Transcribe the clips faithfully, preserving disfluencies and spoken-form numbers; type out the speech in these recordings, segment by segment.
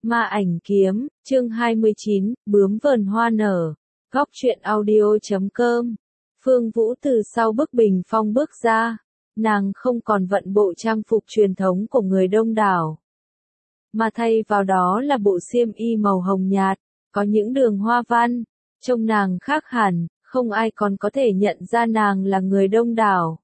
Ma ảnh kiếm, chương hai mươi chín, bướm vờn hoa nở. Góc truyện audio chấm com. Phương Vũ từ sau bức bình phong bước ra, nàng không còn vận bộ trang phục truyền thống của người Đông đảo, mà thay vào đó là bộ xiêm y màu hồng nhạt, có những đường hoa văn, trông nàng khác hẳn, không ai còn có thể nhận ra nàng là người Đông đảo.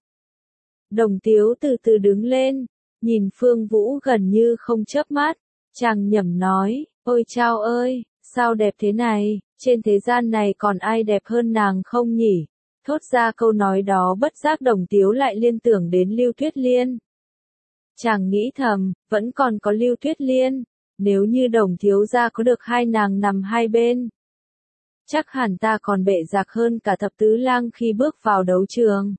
Đồng Tiếu từ từ đứng lên, nhìn Phương Vũ gần như không chớp mắt, chàng nhẩm nói, ôi chao ơi, sao đẹp thế này, trên thế gian này còn ai đẹp hơn nàng không nhỉ? Thốt ra câu nói đó bất giác Đồng Tiếu lại liên tưởng đến Lưu Tuyết Liên. Chàng nghĩ thầm, vẫn còn có Lưu Tuyết Liên, nếu như Đồng thiếu gia có được hai nàng nằm hai bên, chắc hẳn ta còn bệ rạc hơn cả thập tứ lang khi bước vào đấu trường.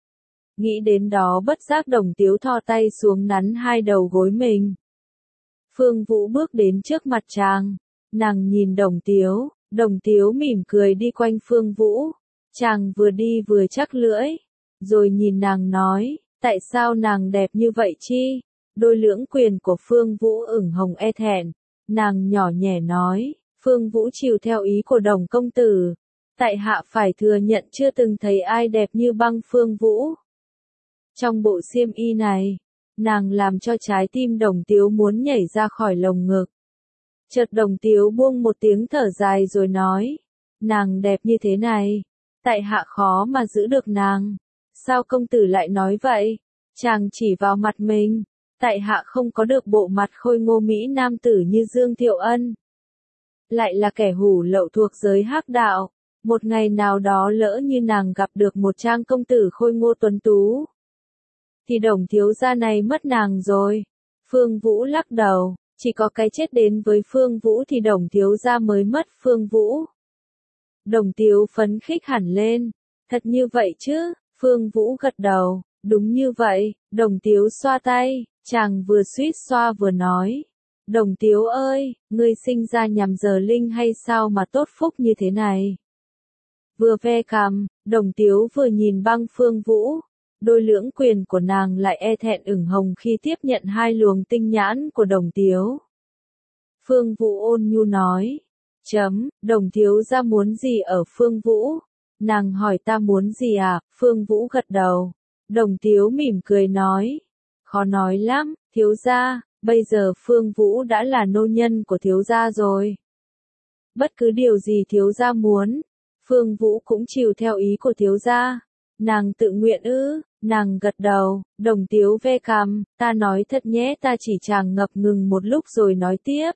Nghĩ đến đó bất giác Đồng Tiếu thò tay xuống nắn hai đầu gối mình. Phương Vũ bước đến trước mặt chàng, nàng nhìn Đồng Tiếu, Đồng Tiếu mỉm cười đi quanh Phương Vũ, chàng vừa đi vừa chắc lưỡi, rồi nhìn nàng nói, tại sao nàng đẹp như vậy chi? Đôi lưỡng quyền của Phương Vũ ửng hồng e thẹn, nàng nhỏ nhẹ nói, Phương Vũ chiều theo ý của Đồng công tử, tại hạ phải thừa nhận chưa từng thấy ai đẹp như băng Phương Vũ. Trong bộ xiêm y này, nàng làm cho trái tim Đồng Tiếu muốn nhảy ra khỏi lồng ngực. Chợt Đồng Tiếu buông một tiếng thở dài rồi nói, nàng đẹp như thế này, tại hạ khó mà giữ được nàng. Sao công tử lại nói vậy? Chàng chỉ vào mặt mình, tại hạ không có được bộ mặt khôi ngô mỹ nam tử như Dương Thiệu Ân, lại là kẻ hủ lậu thuộc giới hắc đạo. Một ngày nào đó lỡ như nàng gặp được một trang công tử khôi ngô tuấn tú, thì Đồng thiếu gia này mất nàng rồi. Phương Vũ lắc đầu, chỉ có cái chết đến với Phương Vũ thì Đồng thiếu gia mới mất Phương Vũ. Đồng Tiếu phấn khích hẳn lên, thật như vậy chứ? Phương Vũ gật đầu, đúng như vậy. Đồng Tiếu xoa tay, chàng vừa suýt xoa vừa nói, Đồng Tiếu ơi, ngươi sinh ra nhằm giờ linh hay sao mà tốt phúc như thế này? Vừa ve cằm, Đồng Tiếu vừa nhìn băng Phương Vũ, đôi lưỡng quyền của nàng lại e thẹn ửng hồng khi tiếp nhận hai luồng tinh nhãn của Đồng Tiếu. Phương Vũ ôn nhu nói, chấm, Đồng thiếu gia muốn gì ở Phương Vũ? Nàng hỏi ta muốn gì à? Phương Vũ gật đầu. Đồng Tiếu mỉm cười nói, khó nói lắm, thiếu gia, bây giờ Phương Vũ đã là nô nhân của thiếu gia rồi. Bất cứ điều gì thiếu gia muốn, Phương Vũ cũng chiều theo ý của thiếu gia. Nàng tự nguyện ư? Nàng gật đầu. Đồng Tiếu ve cằm, ta nói thật nhé, ta chỉ chàng ngập ngừng một lúc rồi nói tiếp.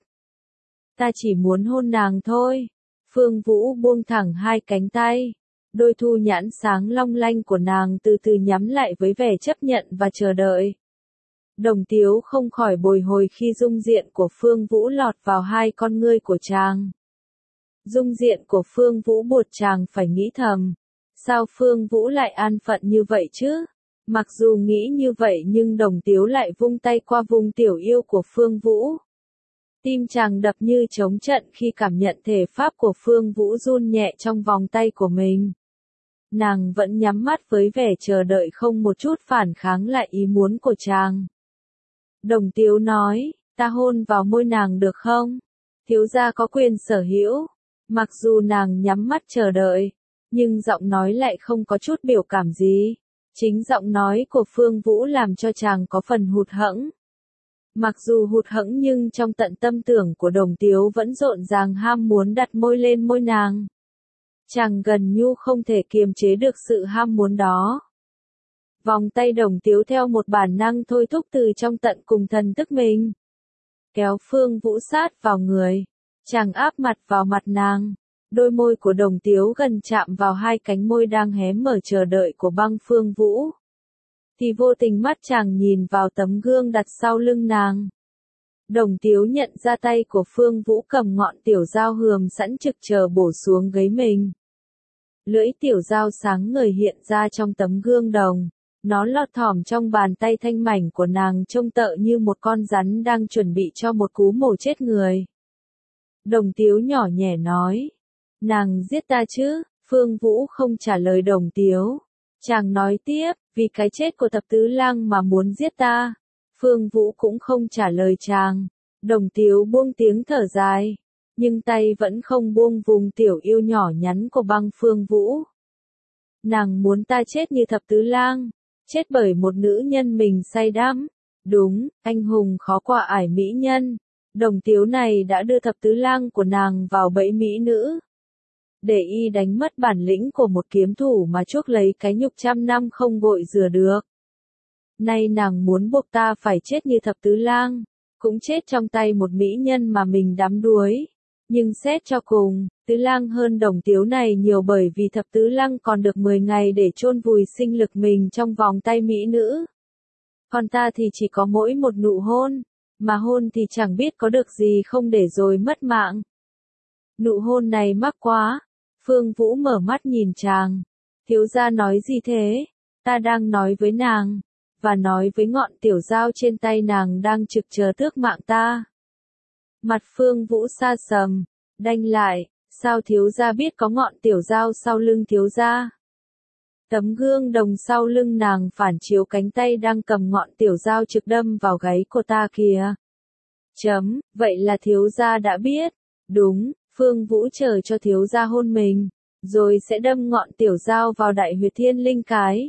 Ta chỉ muốn hôn nàng thôi. Phương Vũ buông thẳng hai cánh tay. Đôi thu nhãn sáng long lanh của nàng từ từ nhắm lại với vẻ chấp nhận và chờ đợi. Đồng Tiếu không khỏi bồi hồi khi dung diện của Phương Vũ lọt vào hai con ngươi của chàng. Dung diện của Phương Vũ buộc chàng phải nghĩ thầm, sao Phương Vũ lại an phận như vậy chứ? Mặc dù nghĩ như vậy nhưng Đồng Tiếu lại vung tay qua vùng tiểu yêu của Phương Vũ. Tim chàng đập như trống trận khi cảm nhận thể pháp của Phương Vũ run nhẹ trong vòng tay của mình. Nàng vẫn nhắm mắt với vẻ chờ đợi không một chút phản kháng lại ý muốn của chàng. Đồng Tiếu nói, ta hôn vào môi nàng được không? Thiếu gia có quyền sở hữu. Mặc dù nàng nhắm mắt chờ đợi, nhưng giọng nói lại không có chút biểu cảm gì. Chính giọng nói của Phương Vũ làm cho chàng có phần hụt hẫng. Mặc dù hụt hẫng nhưng trong tận tâm tưởng của Đồng Tiếu vẫn rộn ràng ham muốn đặt môi lên môi nàng. Chàng gần như không thể kiềm chế được sự ham muốn đó. Vòng tay Đồng Tiếu theo một bản năng thôi thúc từ trong tận cùng thần thức mình, kéo Phương Vũ sát vào người. Chàng áp mặt vào mặt nàng. Đôi môi của Đồng Tiếu gần chạm vào hai cánh môi đang hé mở chờ đợi của băng Phương Vũ. Thì vô tình mắt chàng nhìn vào tấm gương đặt sau lưng nàng. Đồng Tiếu nhận ra tay của Phương Vũ cầm ngọn tiểu dao hườm sẵn trực chờ bổ xuống gáy mình. Lưỡi tiểu dao sáng ngời hiện ra trong tấm gương đồng. Nó lọt thỏm trong bàn tay thanh mảnh của nàng trông tợ như một con rắn đang chuẩn bị cho một cú mổ chết người. Đồng Tiếu nhỏ nhẹ nói, nàng giết ta chứ? Phương Vũ không trả lời Đồng Tiếu. Chàng nói tiếp, vì cái chết của thập tứ lang mà muốn giết ta. Phương Vũ cũng không trả lời chàng. Đồng Tiếu buông tiếng thở dài, nhưng tay vẫn không buông vùng tiểu yêu nhỏ nhắn của băng Phương Vũ. Nàng muốn ta chết như thập tứ lang, chết bởi một nữ nhân mình say đắm. Đúng, anh hùng khó qua ải mỹ nhân. Đồng Tiếu này đã đưa thập tứ lang của nàng vào bẫy mỹ nữ. Để y đánh mất bản lĩnh của một kiếm thủ mà chuốc lấy cái nhục trăm năm không gội rửa được. Nay nàng muốn buộc ta phải chết như thập tứ lang, cũng chết trong tay một mỹ nhân mà mình đắm đuối. Nhưng xét cho cùng, tứ lang hơn Đồng Tiếu này nhiều, bởi vì thập tứ lang còn được mười ngày để chôn vùi sinh lực mình trong vòng tay mỹ nữ. Còn ta thì chỉ có mỗi một nụ hôn, mà hôn thì chẳng biết có được gì không để rồi mất mạng. Nụ hôn này mắc quá. Phương Vũ mở mắt nhìn chàng. Thiếu gia nói gì thế? Ta đang nói với nàng, và nói với ngọn tiểu dao trên tay nàng đang trực chờ tước mạng ta. Mặt Phương Vũ sa sầm, đanh lại, sao thiếu gia biết có ngọn tiểu dao sau lưng thiếu gia? Tấm gương đồng sau lưng nàng phản chiếu cánh tay đang cầm ngọn tiểu dao trực đâm vào gáy của ta kìa. Chấm, vậy là thiếu gia đã biết. Đúng, Phương Vũ chờ cho thiếu gia hôn mình, rồi sẽ đâm ngọn tiểu dao vào đại huyệt thiên linh cái.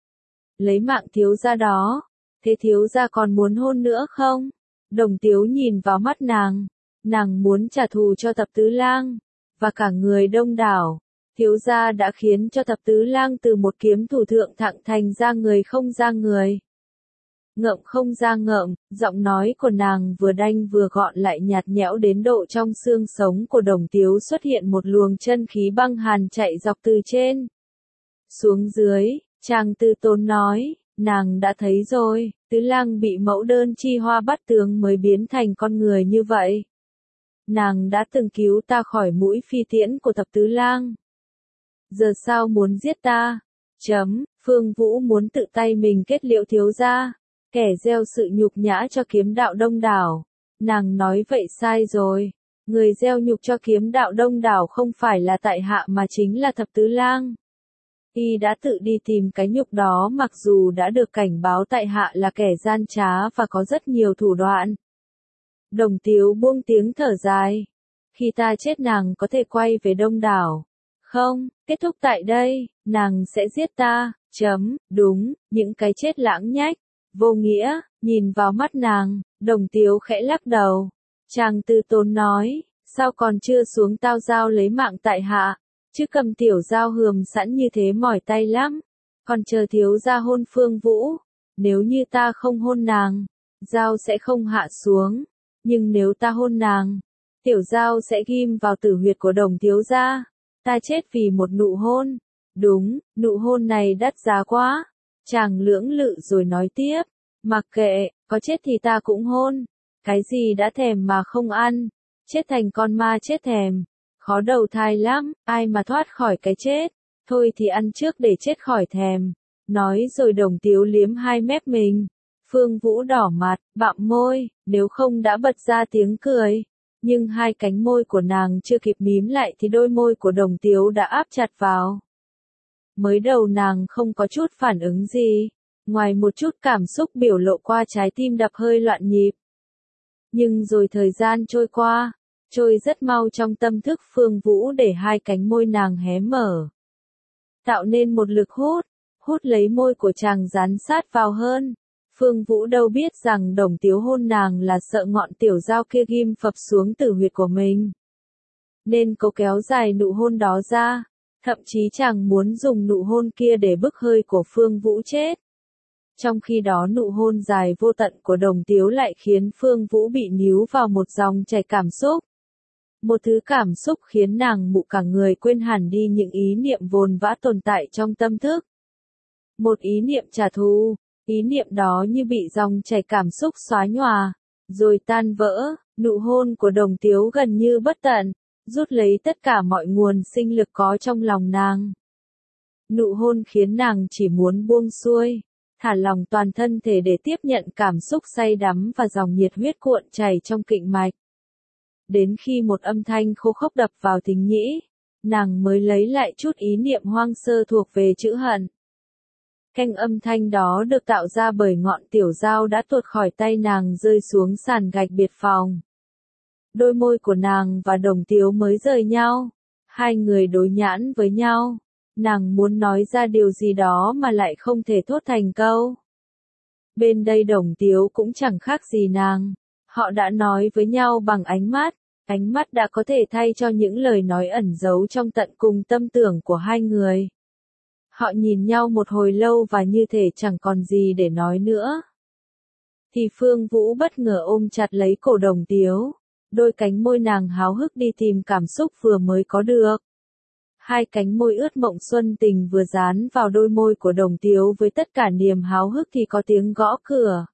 Lấy mạng thiếu gia đó, thế thiếu gia còn muốn hôn nữa không? Đồng Tiếu nhìn vào mắt nàng, nàng muốn trả thù cho thập tứ lang, và cả người đông đảo. Thiếu gia đã khiến cho thập tứ lang từ một kiếm thủ thượng thặng thành ra người không ra người. Ngậm không ra ngậm, giọng nói của nàng vừa đanh vừa gọn lại nhạt nhẽo đến độ trong xương sống của Đồng Tiếu xuất hiện một luồng chân khí băng hàn chạy dọc từ trên xuống dưới. Chàng Tư Tốn nói, nàng đã thấy rồi, tứ lang bị mẫu đơn chi hoa bắt tướng mới biến thành con người như vậy. Nàng đã từng cứu ta khỏi mũi phi tiễn của thập tứ lang. Giờ sao muốn giết ta? Chấm, Phương Vũ muốn tự tay mình kết liễu thiếu gia, kẻ gieo sự nhục nhã cho kiếm đạo đông đảo. Nàng nói vậy sai rồi, người gieo nhục cho kiếm đạo đông đảo không phải là tại hạ mà chính là thập tứ lang. Y đã tự đi tìm cái nhục đó, mặc dù đã được cảnh báo tại hạ là kẻ gian trá và có rất nhiều thủ đoạn. Đồng Tiếu buông tiếng thở dài. Khi ta chết nàng có thể quay về đông đảo. Không, kết thúc tại đây, nàng sẽ giết ta. Chấm, đúng, những cái chết lãng nhách, vô nghĩa. Nhìn vào mắt nàng, Đồng Tiếu khẽ lắc đầu. Chàng Tư Tốn nói, sao còn chưa xuống tao dao lấy mạng tại hạ? Chứ cầm tiểu dao hườm sẵn như thế mỏi tay lắm. Còn chờ thiếu gia hôn Phương Vũ. Nếu như ta không hôn nàng, dao sẽ không hạ xuống. Nhưng nếu ta hôn nàng, tiểu dao sẽ ghim vào tử huyệt của Đồng thiếu gia. Ta chết vì một nụ hôn. Đúng, nụ hôn này đắt giá quá. Chàng lưỡng lự rồi nói tiếp. Mặc kệ, có chết thì ta cũng hôn. Cái gì đã thèm mà không ăn. Chết thành con ma chết thèm. Khó đầu thai lắm, ai mà thoát khỏi cái chết. Thôi thì ăn trước để chết khỏi thèm. Nói rồi Đồng Tiếu liếm hai mép mình. Phương Vũ đỏ mặt, bặm môi, nếu không đã bật ra tiếng cười. Nhưng hai cánh môi của nàng chưa kịp mím lại thì đôi môi của Đồng Tiếu đã áp chặt vào. Mới đầu nàng không có chút phản ứng gì, ngoài một chút cảm xúc biểu lộ qua trái tim đập hơi loạn nhịp. Nhưng rồi thời gian trôi qua, trôi rất mau trong tâm thức Phương Vũ, để hai cánh môi nàng hé mở, tạo nên một lực hút, hút lấy môi của chàng dán sát vào hơn. Phương Vũ đâu biết rằng Đồng Tiếu hôn nàng là sợ ngọn tiểu dao kia ghim phập xuống tử huyệt của mình, nên cố kéo dài nụ hôn đó ra, thậm chí chàng muốn dùng nụ hôn kia để bức hơi của Phương Vũ chết. Trong khi đó nụ hôn dài vô tận của Đồng Tiếu lại khiến Phương Vũ bị níu vào một dòng chảy cảm xúc. Một thứ cảm xúc khiến nàng mụ cả người, quên hẳn đi những ý niệm vồn vã tồn tại trong tâm thức. Một ý niệm trả thù, ý niệm đó như bị dòng chảy cảm xúc xóa nhòa, rồi tan vỡ. Nụ hôn của Đồng Tiếu gần như bất tận, rút lấy tất cả mọi nguồn sinh lực có trong lòng nàng. Nụ hôn khiến nàng chỉ muốn buông xuôi, thả lòng toàn thân thể để tiếp nhận cảm xúc say đắm và dòng nhiệt huyết cuộn chảy trong kinh mạch. Đến khi một âm thanh khô khốc đập vào thính nhĩ, nàng mới lấy lại chút ý niệm hoang sơ thuộc về chữ hận. Canh âm thanh đó được tạo ra bởi ngọn tiểu dao đã tuột khỏi tay nàng rơi xuống sàn gạch biệt phòng. Đôi môi của nàng và Đồng Tiếu mới rời nhau. Hai người đối nhãn với nhau. Nàng muốn nói ra điều gì đó mà lại không thể thốt thành câu. Bên đây Đồng Tiếu cũng chẳng khác gì nàng. Họ đã nói với nhau bằng ánh mắt. Ánh mắt đã có thể thay cho những lời nói ẩn giấu trong tận cùng tâm tưởng của hai người. Họ nhìn nhau một hồi lâu và như thể chẳng còn gì để nói nữa. Thì Phương Vũ bất ngờ ôm chặt lấy cổ Đồng Tiếu. Đôi cánh môi nàng háo hức đi tìm cảm xúc vừa mới có được. Hai cánh môi ướt mộng xuân tình vừa dán vào đôi môi của Đồng Tiếu với tất cả niềm háo hức thì có tiếng gõ cửa.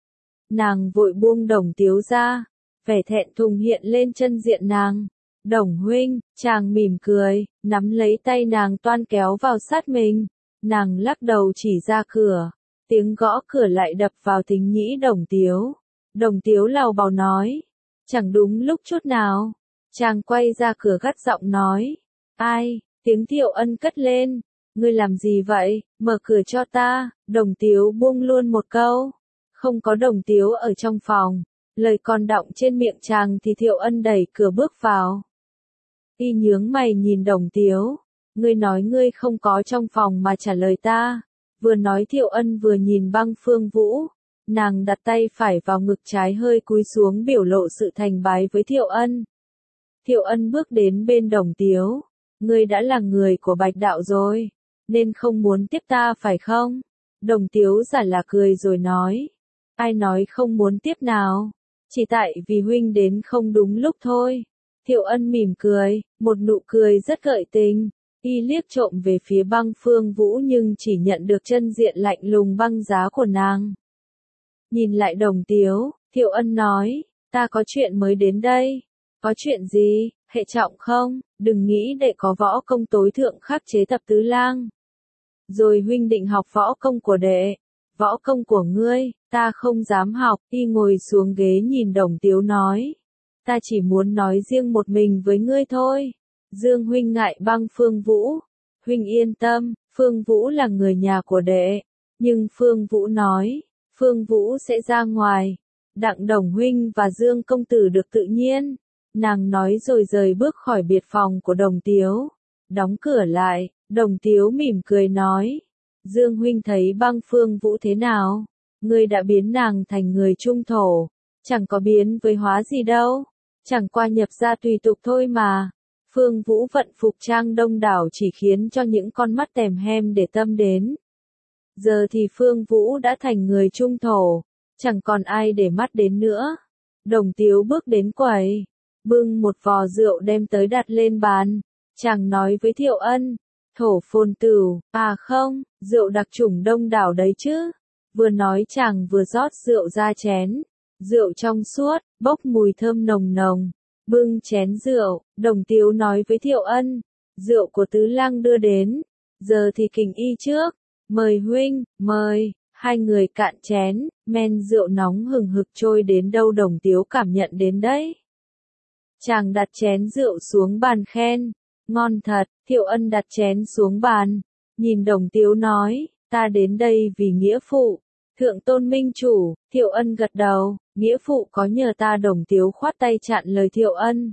Nàng vội buông Đồng Tiếu ra, vẻ thẹn thùng hiện lên chân diện nàng. Đồng huynh, chàng mỉm cười, nắm lấy tay nàng toan kéo vào sát mình. Nàng lắc đầu chỉ ra cửa, tiếng gõ cửa lại đập vào thính nhĩ Đồng Tiếu. Đồng Tiếu lào bào nói, chẳng đúng lúc chút nào. Chàng quay ra cửa gắt giọng nói, ai, tiếng Thiệu Ân cất lên, ngươi làm gì vậy, mở cửa cho ta. Đồng Tiếu buông luôn một câu, không có Đồng Tiếu ở trong phòng, lời còn đọng trên miệng chàng thì Thiệu Ân đẩy cửa bước vào. Y nhướng mày nhìn Đồng Tiếu, ngươi nói ngươi không có trong phòng mà trả lời ta. Vừa nói Thiệu Ân vừa nhìn Băng Phương Vũ, nàng đặt tay phải vào ngực trái hơi cúi xuống biểu lộ sự thành bái với Thiệu Ân. Thiệu Ân bước đến bên Đồng Tiếu, ngươi đã là người của Bạch Đạo rồi, nên không muốn tiếp ta phải không? Đồng Tiếu giả là cười rồi nói, ai nói không muốn tiếp nào, chỉ tại vì huynh đến không đúng lúc thôi. Thiệu Ân mỉm cười, một nụ cười rất gợi tình, y liếc trộm về phía Băng Phương Vũ nhưng chỉ nhận được chân diện lạnh lùng băng giá của nàng. Nhìn lại Đồng Tiếu, Thiệu Ân nói, ta có chuyện mới đến đây. Có chuyện gì, hệ trọng không? Đừng nghĩ đệ có võ công tối thượng khắc chế Thập Tứ Lang. Rồi huynh định học võ công của đệ. Võ công của ngươi, ta không dám học. Y ngồi xuống ghế nhìn Đồng Tiếu nói, ta chỉ muốn nói riêng một mình với ngươi thôi. Dương huynh ngại Băng Phương Vũ. Huynh yên tâm, Phương Vũ là người nhà của đệ. Nhưng Phương Vũ nói, Phương Vũ sẽ ra ngoài. Đặng Đồng huynh và Dương công tử được tự nhiên. Nàng nói rồi rời bước khỏi biệt phòng của Đồng Tiếu. Đóng cửa lại, Đồng Tiếu mỉm cười nói, Dương huynh thấy Băng Phương Vũ thế nào? Ngươi đã biến nàng thành người trung thổ. Chẳng có biến với hóa gì đâu. Chẳng qua nhập ra tùy tục thôi mà. Phương Vũ vận phục trang đông đảo chỉ khiến cho những con mắt tèm hem để tâm đến. Giờ thì Phương Vũ đã thành người trung thổ. Chẳng còn ai để mắt đến nữa. Đồng Tiếu bước đến quầy, bưng một vò rượu đem tới đặt lên bàn. Chàng nói với Thiệu Ân, thổ phồn tửu, à không, rượu đặc chủng đông đảo đấy chứ. Vừa nói chàng vừa rót rượu ra chén. Rượu trong suốt, bốc mùi thơm nồng nồng. Bưng chén rượu, Đồng Tiếu nói với Thiệu Ân, rượu của Tứ Lang đưa đến. Giờ thì kình y trước. Mời huynh, mời. Hai người cạn chén, men rượu nóng hừng hực trôi đến đâu Đồng Tiếu cảm nhận đến đấy. Chàng đặt chén rượu xuống bàn khen, ngon thật. Thiệu Ân đặt chén xuống bàn, nhìn Đồng Tiếu nói, ta đến đây vì nghĩa phụ. Thượng tôn minh chủ. Thiệu Ân gật đầu, nghĩa phụ có nhờ ta. Đồng Tiếu khoát tay chặn lời Thiệu Ân.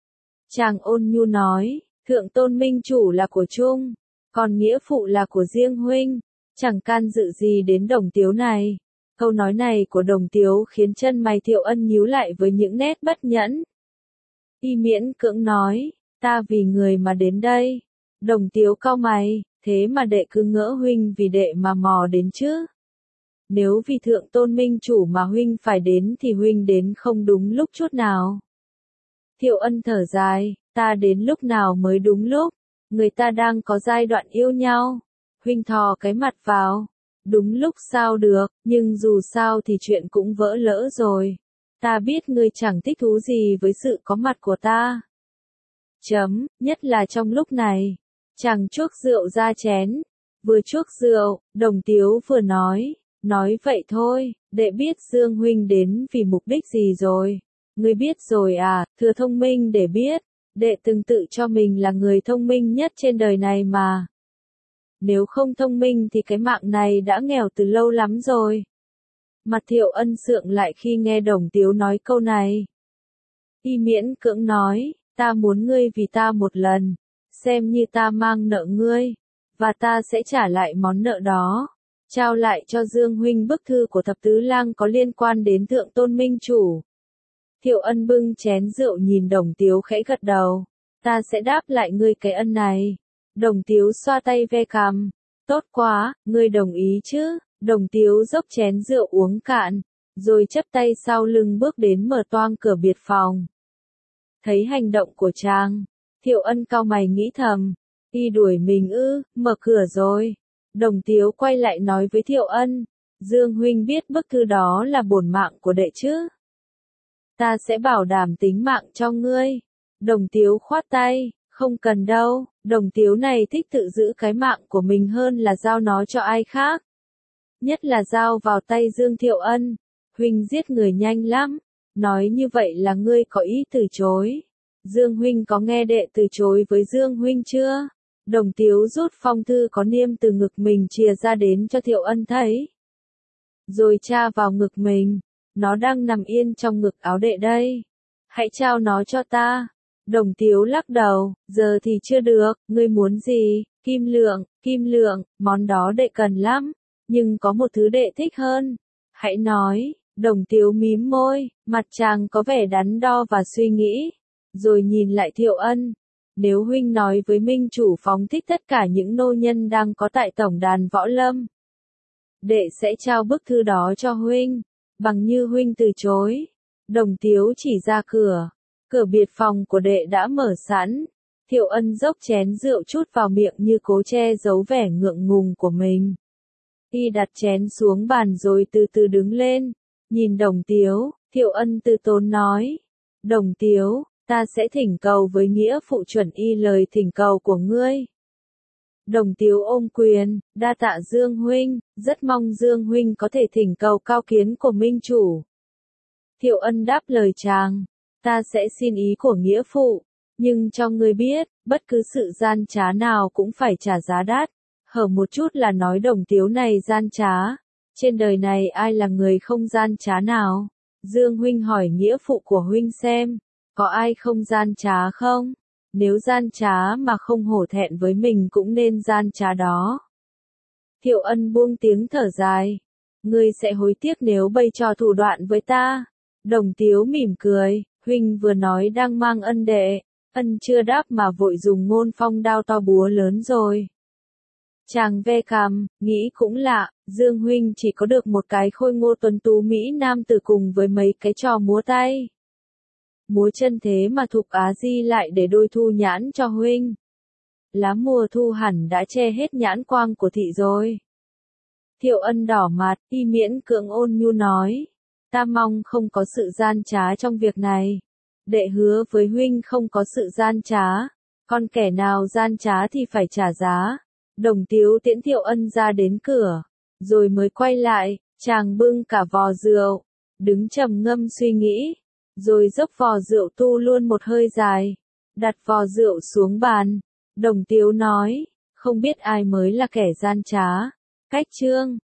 Chàng ôn nhu nói, thượng tôn minh chủ là của chung, còn nghĩa phụ là của riêng huynh. Chẳng can dự gì đến Đồng Tiếu này. Câu nói này của Đồng Tiếu khiến chân mày Thiệu Ân nhíu lại với những nét bất nhẫn. Y miễn cưỡng nói, ta vì người mà đến đây. Đồng Tiếu cau mày, thế mà đệ cứ ngỡ huynh vì đệ mà mò đến chứ. Nếu vì thượng tôn minh chủ mà huynh phải đến thì huynh đến không đúng lúc chút nào. Thiệu Ân thở dài, ta đến lúc nào mới đúng lúc. Người ta đang có giai đoạn yêu nhau. Huynh thò cái mặt vào. Đúng lúc sao được, nhưng dù sao thì chuyện cũng vỡ lỡ rồi. Ta biết ngươi chẳng thích thú gì với sự có mặt của ta. Chấm, nhất là trong lúc này. Chàng chuốc rượu ra chén. Vừa chuốc rượu, Đồng Tiếu vừa nói. Nói vậy thôi, đệ biết Dương huynh đến vì mục đích gì rồi. Ngươi biết rồi à, thừa thông minh để biết. Đệ từng tự cho mình là người thông minh nhất trên đời này mà. Nếu không thông minh thì cái mạng này đã nghèo từ lâu lắm rồi. Mặt Thiệu Ân sượng lại khi nghe Đồng Tiếu nói câu này. Y miễn cưỡng nói, ta muốn ngươi vì ta một lần, xem như ta mang nợ ngươi, và ta sẽ trả lại món nợ đó. Trao lại cho Dương huynh bức thư của thập tứ lang có liên quan đến thượng tôn minh chủ. Thiệu Ân bưng chén rượu nhìn Đồng Tiếu khẽ gật đầu. Ta sẽ đáp lại ngươi cái ân này. Đồng Tiếu xoa tay ve cằm. Tốt quá, ngươi đồng ý chứ? Đồng Tiếu dốc chén rượu uống cạn, rồi chắp tay sau lưng bước đến mở toang cửa biệt phòng. Thấy hành động của chàng, Thiệu Ân cau mày nghĩ thầm. Y đuổi mình ư, mở cửa rồi. Đồng Tiếu quay lại nói với Thiệu Ân. Dương huynh biết bức thư đó là bổn mạng của đệ chứ? Ta sẽ bảo đảm tính mạng cho ngươi. Đồng Tiếu khoát tay, không cần đâu, Đồng Tiếu này thích tự giữ cái mạng của mình hơn là giao nó cho ai khác. Nhất là giao vào tay Dương Thiệu Ân. Huynh giết người nhanh lắm. Nói như vậy là ngươi có ý từ chối. Dương huynh có nghe đệ từ chối với Dương huynh chưa? Đồng Tiếu rút phong thư có niêm từ ngực mình chìa ra đến cho Thiệu Ân thấy. Rồi tra vào ngực mình. Nó đang nằm yên trong ngực áo đệ đây. Hãy trao nó cho ta. Đồng Tiếu lắc đầu, giờ thì chưa được, ngươi muốn gì? Kim lượng, kim lượng, món đó đệ cần lắm. Nhưng có một thứ đệ thích hơn. Hãy nói. Đồng Tiếu mím môi, mặt chàng có vẻ đắn đo và suy nghĩ. Rồi nhìn lại Thiệu Ân. Nếu huynh nói với minh chủ phóng thích tất cả những nô nhân đang có tại tổng đàn võ lâm, đệ sẽ trao bức thư đó cho huynh. Bằng như huynh từ chối. Đồng Tiếu chỉ ra cửa. Cửa biệt phòng của đệ đã mở sẵn. Thiệu Ân dốc chén rượu chút vào miệng như cố che giấu vẻ ngượng ngùng của mình. Y đặt chén xuống bàn rồi từ từ đứng lên. Nhìn Đồng Tiếu, Thiệu Ân từ tốn nói. Đồng Tiếu, ta sẽ thỉnh cầu với nghĩa phụ chuẩn y lời thỉnh cầu của ngươi. Đồng Tiếu ôm quyền, đa tạ Dương huynh, rất mong Dương huynh có thể thỉnh cầu cao kiến của minh chủ. Thiệu Ân đáp lời chàng, ta sẽ xin ý của nghĩa phụ, nhưng cho ngươi biết, bất cứ sự gian trá nào cũng phải trả giá đắt. Hở một chút là nói Đồng Tiếu này gian trá. Trên đời này ai là người không gian trá nào? Dương huynh hỏi nghĩa phụ của huynh xem, có ai không gian trá không? Nếu gian trá mà không hổ thẹn với mình cũng nên gian trá đó. Thiệu Ân buông tiếng thở dài. Ngươi sẽ hối tiếc nếu bày trò thủ đoạn với ta. Đồng Tiếu mỉm cười, huynh vừa nói đang mang ân đệ. Ân chưa đáp mà vội dùng ngôn phong đao to búa lớn rồi. Chàng ve cằm, nghĩ cũng lạ, Dương huynh chỉ có được một cái khôi ngô tuấn tú Mỹ Nam tử cùng với mấy cái trò múa tay. Múa chân thế mà Thục Á Di lại để đôi thu nhãn cho huynh. Lá mùa thu hẳn đã che hết nhãn quang của thị rồi. Thiệu Ân đỏ mặt, y miễn cưỡng ôn nhu nói. Ta mong không có sự gian trá trong việc này. Đệ hứa với huynh không có sự gian trá. Còn kẻ nào gian trá thì phải trả giá. Đồng Tiếu tiễn Thiệu Ân ra đến cửa. Rồi mới quay lại, chàng bưng cả vò rượu. Đứng trầm ngâm suy nghĩ. Rồi dốc vò rượu tu luôn một hơi dài. Đặt vò rượu xuống bàn. Đồng Tiếu nói, không biết ai mới là kẻ gian trá. Cách chương